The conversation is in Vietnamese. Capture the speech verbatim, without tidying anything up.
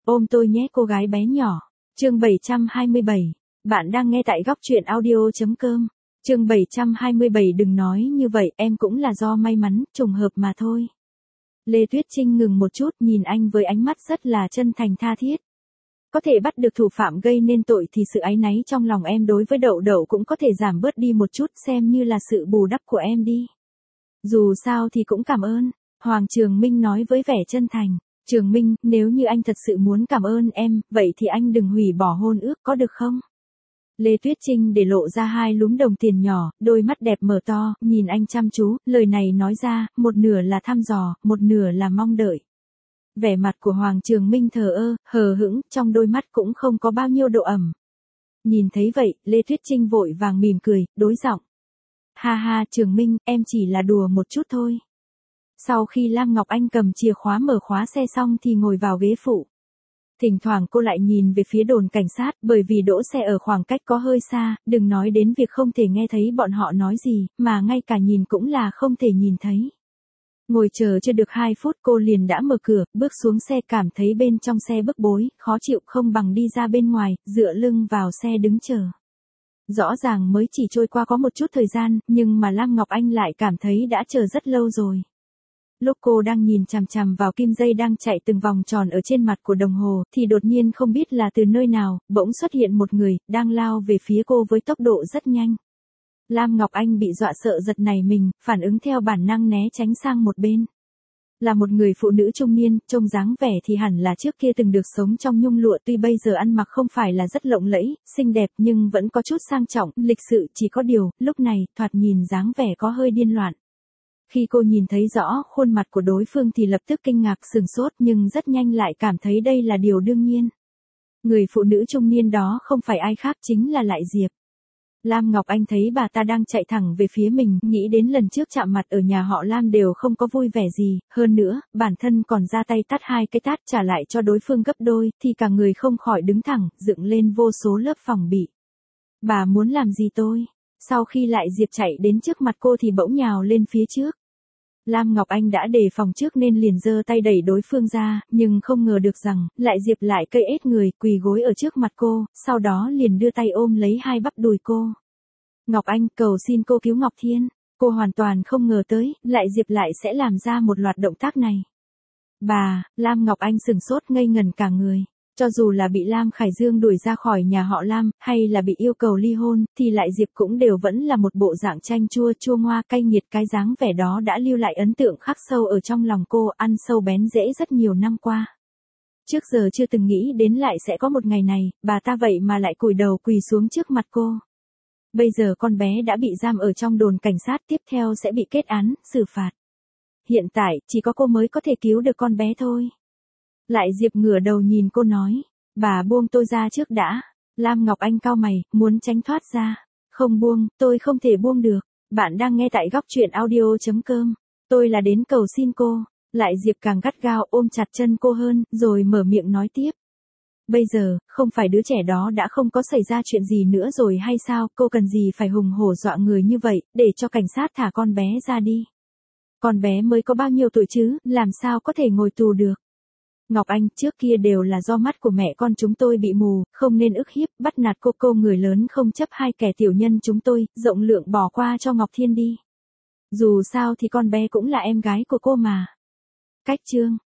Ôm tôi nhé cô gái bé nhỏ. Chương bảy trăm hai mươi bảy. Bạn đang nghe tại góc truyện audio.com. Chương bảy trăm hai mươi bảy. Đừng nói như vậy, em cũng là do may mắn, trùng hợp mà thôi. Lê Tuyết Trinh ngừng một chút, nhìn anh với ánh mắt rất là chân thành tha thiết. Có thể bắt được thủ phạm gây nên tội thì sự áy náy trong lòng em đối với Đậu Đậu cũng có thể giảm bớt đi một chút, xem như là sự bù đắp của em đi. Dù sao thì cũng cảm ơn, Hoàng Trường Minh nói với vẻ chân thành. Trường Minh, nếu như anh thật sự muốn cảm ơn em, vậy thì anh đừng hủy bỏ hôn ước có được không? Lê Tuyết Trinh để lộ ra hai lúm đồng tiền nhỏ, đôi mắt đẹp mở to, nhìn anh chăm chú, lời này nói ra, một nửa là thăm dò, một nửa là mong đợi. Vẻ mặt của Hoàng Trường Minh thờ ơ, hờ hững, trong đôi mắt cũng không có bao nhiêu độ ẩm. Nhìn thấy vậy, Lê Tuyết Trinh vội vàng mỉm cười, đối giọng. Ha ha, Trường Minh, em chỉ là đùa một chút thôi. Sau khi Lam Ngọc Anh cầm chìa khóa mở khóa xe xong thì ngồi vào ghế phụ. Thỉnh thoảng cô lại nhìn về phía đồn cảnh sát, bởi vì đỗ xe ở khoảng cách có hơi xa, đừng nói đến việc không thể nghe thấy bọn họ nói gì, mà ngay cả nhìn cũng là không thể nhìn thấy. Ngồi chờ chưa được hai phút cô liền đã mở cửa, bước xuống xe, cảm thấy bên trong xe bức bối, khó chịu không bằng đi ra bên ngoài, dựa lưng vào xe đứng chờ. Rõ ràng mới chỉ trôi qua có một chút thời gian, nhưng mà Lam Ngọc Anh lại cảm thấy đã chờ rất lâu rồi. Lúc cô đang nhìn chằm chằm vào kim dây đang chạy từng vòng tròn ở trên mặt của đồng hồ, thì đột nhiên không biết là từ nơi nào, bỗng xuất hiện một người, đang lao về phía cô với tốc độ rất nhanh. Lam Ngọc Anh bị dọa sợ giật nảy mình, phản ứng theo bản năng né tránh sang một bên. Là một người phụ nữ trung niên, trông dáng vẻ thì hẳn là trước kia từng được sống trong nhung lụa, tuy bây giờ ăn mặc không phải là rất lộng lẫy, xinh đẹp nhưng vẫn có chút sang trọng, lịch sự, chỉ có điều, lúc này, thoạt nhìn dáng vẻ có hơi điên loạn. Khi cô nhìn thấy rõ khuôn mặt của đối phương thì lập tức kinh ngạc sửng sốt nhưng rất nhanh lại cảm thấy đây là điều đương nhiên. Người phụ nữ trung niên đó không phải ai khác chính là Lại Diệp. Lam Ngọc Anh thấy bà ta đang chạy thẳng về phía mình, nghĩ đến lần trước chạm mặt ở nhà họ Lam đều không có vui vẻ gì, hơn nữa, bản thân còn ra tay tát hai cái tát trả lại cho đối phương gấp đôi, thì cả người không khỏi đứng thẳng, dựng lên vô số lớp phòng bị. Bà muốn làm gì tôi? Sau khi Lại Diệp chạy đến trước mặt cô thì bỗng nhào lên phía trước. Lam Ngọc Anh đã đề phòng trước nên liền giơ tay đẩy đối phương ra, nhưng không ngờ được rằng, Lại Diệp lại cây ết người, quỳ gối ở trước mặt cô, sau đó liền đưa tay ôm lấy hai bắp đùi cô. Ngọc Anh, cầu xin cô cứu Ngọc Thiên. Cô hoàn toàn không ngờ tới, Lại Diệp lại sẽ làm ra một loạt động tác này. Bà, Lam Ngọc Anh sừng sốt ngây ngần cả người. Cho dù là bị Lam Khải Dương đuổi ra khỏi nhà họ Lam, hay là bị yêu cầu ly hôn, thì Lại Diệp cũng đều vẫn là một bộ dạng chanh chua chua ngoa cay nghiệt, cái dáng vẻ đó đã lưu lại ấn tượng khắc sâu ở trong lòng cô, ăn sâu bén rễ rất nhiều năm qua. Trước giờ chưa từng nghĩ đến lại sẽ có một ngày này, bà ta vậy mà lại cúi đầu quỳ xuống trước mặt cô. Bây giờ con bé đã bị giam ở trong đồn cảnh sát, tiếp theo sẽ bị kết án, xử phạt. Hiện tại, chỉ có cô mới có thể cứu được con bé thôi. Lại Diệp ngửa đầu nhìn cô nói, bà buông tôi ra trước đã. Lam Ngọc Anh cau mày, muốn tránh thoát ra. Không buông, tôi không thể buông được. Bạn đang nghe tại góc truyện audio.com. Tôi là đến cầu xin cô. Lại Diệp càng gắt gao ôm chặt chân cô hơn, rồi mở miệng nói tiếp. Bây giờ, không phải đứa trẻ đó đã không có xảy ra chuyện gì nữa rồi hay sao, cô cần gì phải hùng hổ dọa người như vậy, để cho cảnh sát thả con bé ra đi. Con bé mới có bao nhiêu tuổi chứ, làm sao có thể ngồi tù được. Ngọc Anh, trước kia đều là do mắt của mẹ con chúng tôi bị mù, không nên ức hiếp, bắt nạt cô cô người lớn không chấp hai kẻ tiểu nhân chúng tôi, rộng lượng bỏ qua cho Ngọc Thiên đi. Dù sao thì con bé cũng là em gái của cô mà. Cách chương.